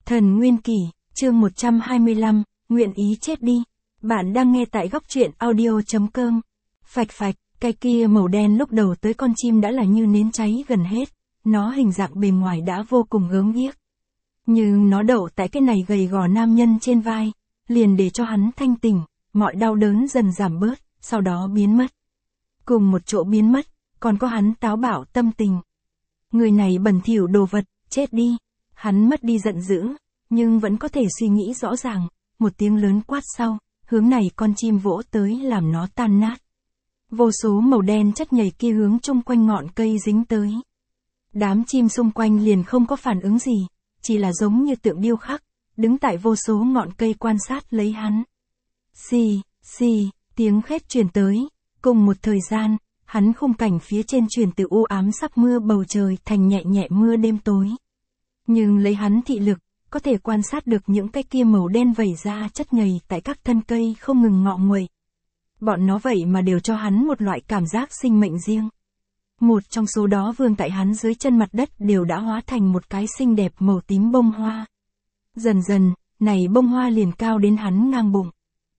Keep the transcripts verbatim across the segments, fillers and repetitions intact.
Thần Nguyên Kỷ, chương một trăm hai mươi lăm, nguyện ý chết đi. Bạn đang nghe tại góc truyện audio chấm com. Phạch phạch, cái kia màu đen lúc đầu tới con chim đã là như nến cháy gần hết, nó hình dạng bề ngoài đã vô cùng gớm ghiếc. Nhưng nó đậu tại cái này gầy gò nam nhân trên vai, liền để cho hắn thanh tỉnh, mọi đau đớn dần giảm bớt, sau đó biến mất. Cùng một chỗ biến mất, còn có hắn táo bạo tâm tình. Người này bẩn thỉu đồ vật, chết đi. Hắn mất đi giận dữ, nhưng vẫn có thể suy nghĩ rõ ràng, một tiếng lớn quát sau, hướng này con chim vỗ tới làm nó tan nát. Vô số màu đen chất nhầy kia hướng chung quanh ngọn cây dính tới. Đám chim xung quanh liền không có phản ứng gì, chỉ là giống như tượng điêu khắc, đứng tại vô số ngọn cây quan sát lấy hắn. Xì, xì, tiếng khét truyền tới, cùng một thời gian, hắn khung cảnh phía trên truyền từ u ám sắp mưa bầu trời thành nhẹ nhẹ mưa đêm tối. Nhưng lấy hắn thị lực, có thể quan sát được những cái kia màu đen vẩy ra chất nhầy tại các thân cây không ngừng ngọ nguậy. Bọn nó vậy mà đều cho hắn một loại cảm giác sinh mệnh riêng. Một trong số đó vương tại hắn dưới chân mặt đất đều đã hóa thành một cái xinh đẹp màu tím bông hoa. Dần dần, này bông hoa liền cao đến hắn ngang bụng.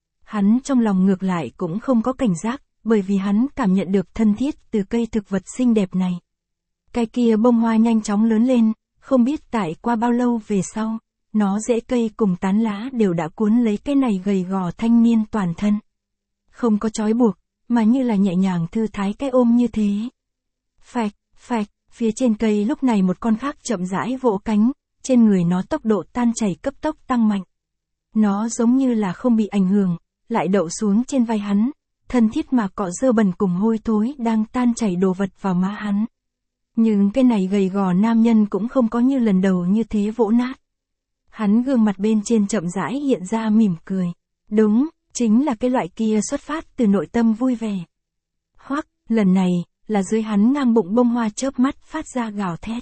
Hắn trong lòng ngược lại cũng không có cảnh giác, bởi vì hắn cảm nhận được thân thiết từ cây thực vật xinh đẹp này. Cái kia bông hoa nhanh chóng lớn lên, không biết tại qua bao lâu về sau, nó rễ cây cùng tán lá đều đã cuốn lấy cái này gầy gò thanh niên toàn thân. Không có trói buộc, mà như là nhẹ nhàng thư thái cái ôm như thế. Phạch, phạch, phía trên cây lúc này một con khác chậm rãi vỗ cánh, trên người nó tốc độ tan chảy cấp tốc tăng mạnh. Nó giống như là không bị ảnh hưởng, lại đậu xuống trên vai hắn, thân thiết mà cọ dơ bẩn cùng hôi thối đang tan chảy đồ vật vào má hắn. Nhưng cái này gầy gò nam nhân cũng không có như lần đầu như thế vỗ nát. Hắn gương mặt bên trên chậm rãi hiện ra mỉm cười. Đúng, chính là cái loại kia xuất phát từ nội tâm vui vẻ. Hoắc, lần này, là dưới hắn ngang bụng bông hoa chớp mắt phát ra gào thét.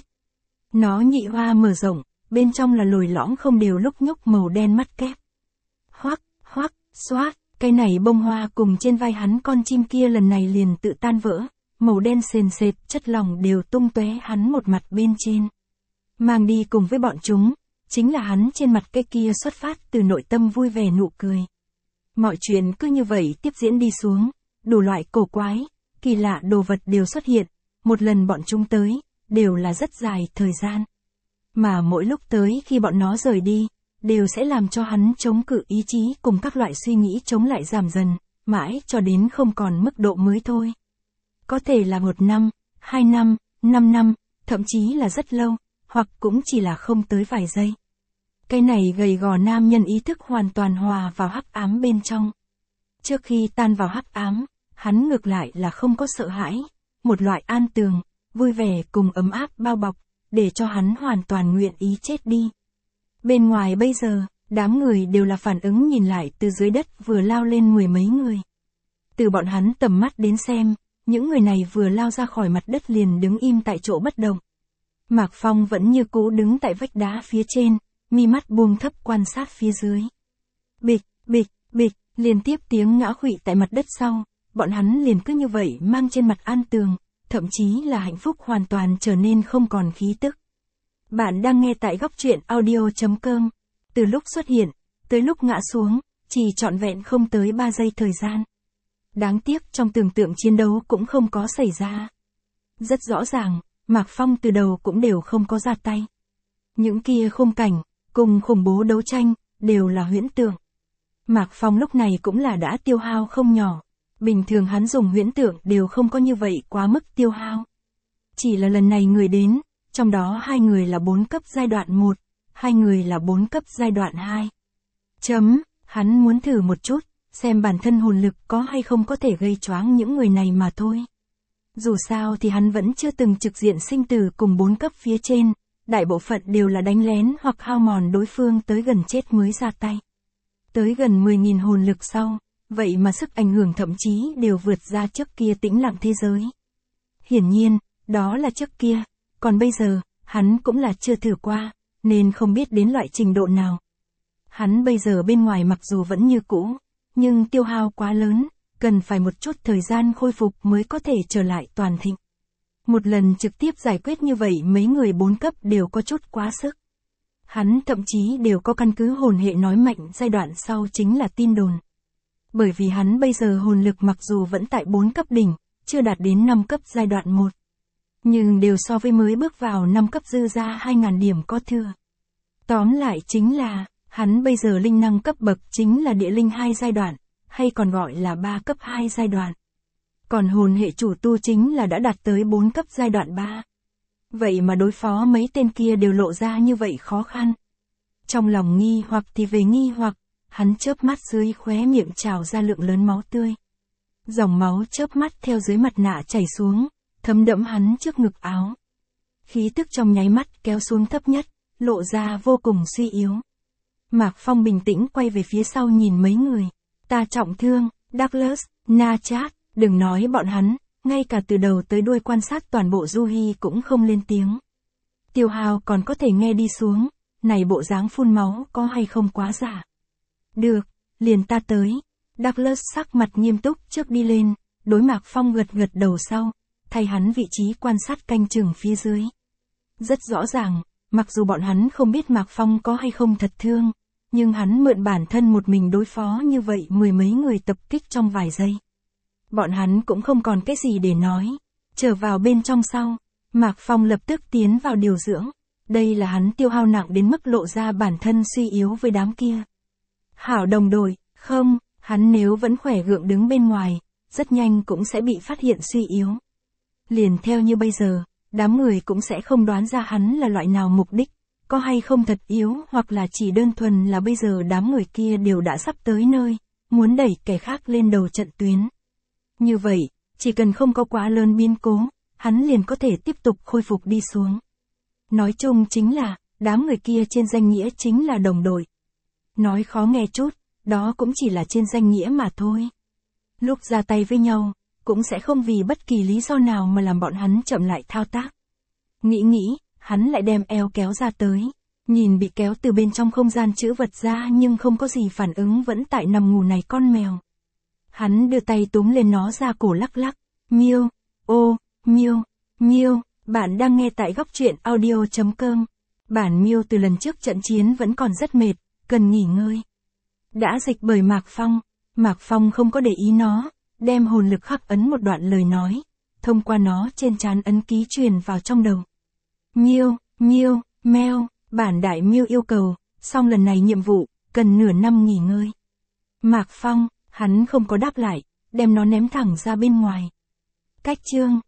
Nó nhị hoa mở rộng, bên trong là lồi lõm không đều lúc nhúc màu đen mắt kép. Hoắc, hoắc, xoát, cái này bông hoa cùng trên vai hắn con chim kia lần này liền tự tan vỡ. Màu đen sền sệt, chất lỏng đều tung tóe hắn một mặt bên trên. Mang đi cùng với bọn chúng, chính là hắn trên mặt cái kia xuất phát từ nội tâm vui vẻ nụ cười. Mọi chuyện cứ như vậy tiếp diễn đi xuống, đủ loại cổ quái, kỳ lạ đồ vật đều xuất hiện, một lần bọn chúng tới, đều là rất dài thời gian. Mà mỗi lúc tới khi bọn nó rời đi, đều sẽ làm cho hắn chống cự ý chí cùng các loại suy nghĩ chống lại giảm dần, mãi cho đến không còn mức độ mới thôi. Có thể là một năm, hai năm, năm năm, thậm chí là rất lâu, hoặc cũng chỉ là không tới vài giây. Cái này gầy gò nam nhân ý thức hoàn toàn hòa vào hắc ám bên trong. Trước khi tan vào hắc ám, hắn ngược lại là không có sợ hãi, một loại an tường, vui vẻ cùng ấm áp bao bọc, để cho hắn hoàn toàn nguyện ý chết đi. Bên ngoài bây giờ, đám người đều là phản ứng nhìn lại từ dưới đất vừa lao lên mười mấy người. Từ bọn hắn tầm mắt đến xem, những người này vừa lao ra khỏi mặt đất liền đứng im tại chỗ bất động. Mạc Phong vẫn như cũ đứng tại vách đá phía trên, mi mắt buông thấp quan sát phía dưới. Bịch, bịch, bịch, liên tiếp tiếng ngã khuỵu tại mặt đất sau, bọn hắn liền cứ như vậy mang trên mặt an tường, thậm chí là hạnh phúc hoàn toàn trở nên không còn khí tức. Bạn đang nghe tại góc truyện audio chấm com. Từ lúc xuất hiện, tới lúc ngã xuống, chỉ trọn vẹn không tới ba giây thời gian. Đáng tiếc trong tưởng tượng chiến đấu cũng không có xảy ra. Rất rõ ràng, Mạc Phong từ đầu cũng đều không có ra tay. Những kia khung cảnh, cùng khủng bố đấu tranh, đều là huyễn tượng. Mạc Phong lúc này cũng là đã tiêu hao không nhỏ. Bình thường hắn dùng huyễn tượng đều không có như vậy quá mức tiêu hao. Chỉ là lần này người đến, trong đó hai người là bốn cấp giai đoạn một, hai người là bốn cấp giai đoạn hai. Chấm, hắn muốn thử một chút, xem bản thân hồn lực có hay không có thể gây choáng những người này mà thôi. Dù sao thì hắn vẫn chưa từng trực diện sinh tử cùng bốn cấp phía trên, đại bộ phận đều là đánh lén hoặc hao mòn đối phương tới gần chết mới ra tay. Tới gần mười nghìn hồn lực sau, vậy mà sức ảnh hưởng thậm chí đều vượt ra trước kia tĩnh lặng thế giới. Hiển nhiên, đó là trước kia, còn bây giờ, hắn cũng là chưa thử qua, nên không biết đến loại trình độ nào. Hắn bây giờ bên ngoài mặc dù vẫn như cũ, nhưng tiêu hao quá lớn, cần phải một chút thời gian khôi phục mới có thể trở lại toàn thịnh. Một lần trực tiếp giải quyết như vậy mấy người bốn cấp đều có chút quá sức. Hắn thậm chí đều có căn cứ hồn hệ nói mạnh giai đoạn sau chính là tin đồn. Bởi vì hắn bây giờ hồn lực mặc dù vẫn tại bốn cấp đỉnh, chưa đạt đến năm cấp giai đoạn một. Nhưng đều so với mới bước vào năm cấp dư ra hai nghìn điểm có thừa. Tóm lại chính là, hắn bây giờ linh năng cấp bậc chính là địa linh hai giai đoạn, hay còn gọi là ba cấp hai giai đoạn. Còn hồn hệ chủ tu chính là đã đạt tới bốn cấp giai đoạn ba. Vậy mà đối phó mấy tên kia đều lộ ra như vậy khó khăn. Trong lòng nghi hoặc thì về nghi hoặc, hắn chớp mắt dưới khóe miệng trào ra lượng lớn máu tươi. Dòng máu chớp mắt theo dưới mặt nạ chảy xuống, thấm đẫm hắn trước ngực áo. Khí tức trong nháy mắt kéo xuống thấp nhất, lộ ra vô cùng suy yếu. Mạc Phong bình tĩnh quay về phía sau nhìn mấy người. Ta trọng thương, Douglas, Na Chát, đừng nói bọn hắn, ngay cả từ đầu tới đuôi quan sát toàn bộ Du Hi cũng không lên tiếng. Tiêu Hào còn có thể nghe đi xuống, này bộ dáng phun máu có hay không quá giả. Được, liền ta tới. Douglas sắc mặt nghiêm túc trước đi lên, đối Mạc Phong gật gật đầu sau, thay hắn vị trí quan sát canh chừng phía dưới. Rất rõ ràng, mặc dù bọn hắn không biết Mạc Phong có hay không thật thương, nhưng hắn mượn bản thân một mình đối phó như vậy mười mấy người tập kích trong vài giây. Bọn hắn cũng không còn cái gì để nói. Trở vào bên trong sau, Mạc Phong lập tức tiến vào điều dưỡng. Đây là hắn tiêu hao nặng đến mức lộ ra bản thân suy yếu với đám kia. Hảo đồng đội, không, hắn nếu vẫn khỏe gượng đứng bên ngoài, rất nhanh cũng sẽ bị phát hiện suy yếu. Liền theo như bây giờ, đám người cũng sẽ không đoán ra hắn là loại nào mục đích, có hay không thật yếu hoặc là chỉ đơn thuần là bây giờ đám người kia đều đã sắp tới nơi, muốn đẩy kẻ khác lên đầu trận tuyến. Như vậy, chỉ cần không có quá lớn biến cố, hắn liền có thể tiếp tục khôi phục đi xuống. Nói chung chính là, đám người kia trên danh nghĩa chính là đồng đội. Nói khó nghe chút, đó cũng chỉ là trên danh nghĩa mà thôi. Lúc ra tay với nhau, cũng sẽ không vì bất kỳ lý do nào mà làm bọn hắn chậm lại thao tác. Nghĩ nghĩ, hắn lại đem eo kéo ra tới. Nhìn bị kéo từ bên trong không gian chữ vật ra nhưng không có gì phản ứng vẫn tại nằm ngủ này con mèo. Hắn đưa tay túm lên nó ra cổ lắc lắc. Miêu, ô, miêu, miêu, bạn đang nghe tại góc truyện audio chấm com. Bản miêu từ lần trước trận chiến vẫn còn rất mệt, cần nghỉ ngơi. Đã dịch bởi Mạc Phong, Mạc Phong không có để ý nó, đem hồn lực khắc ấn một đoạn lời nói, thông qua nó trên trán ấn ký truyền vào trong đầu. Miêu, miêu, meo, bản đại miêu yêu cầu, xong lần này nhiệm vụ, cần nửa năm nghỉ ngơi. Mạc Phong, hắn không có đáp lại, đem nó ném thẳng ra bên ngoài. Cách chương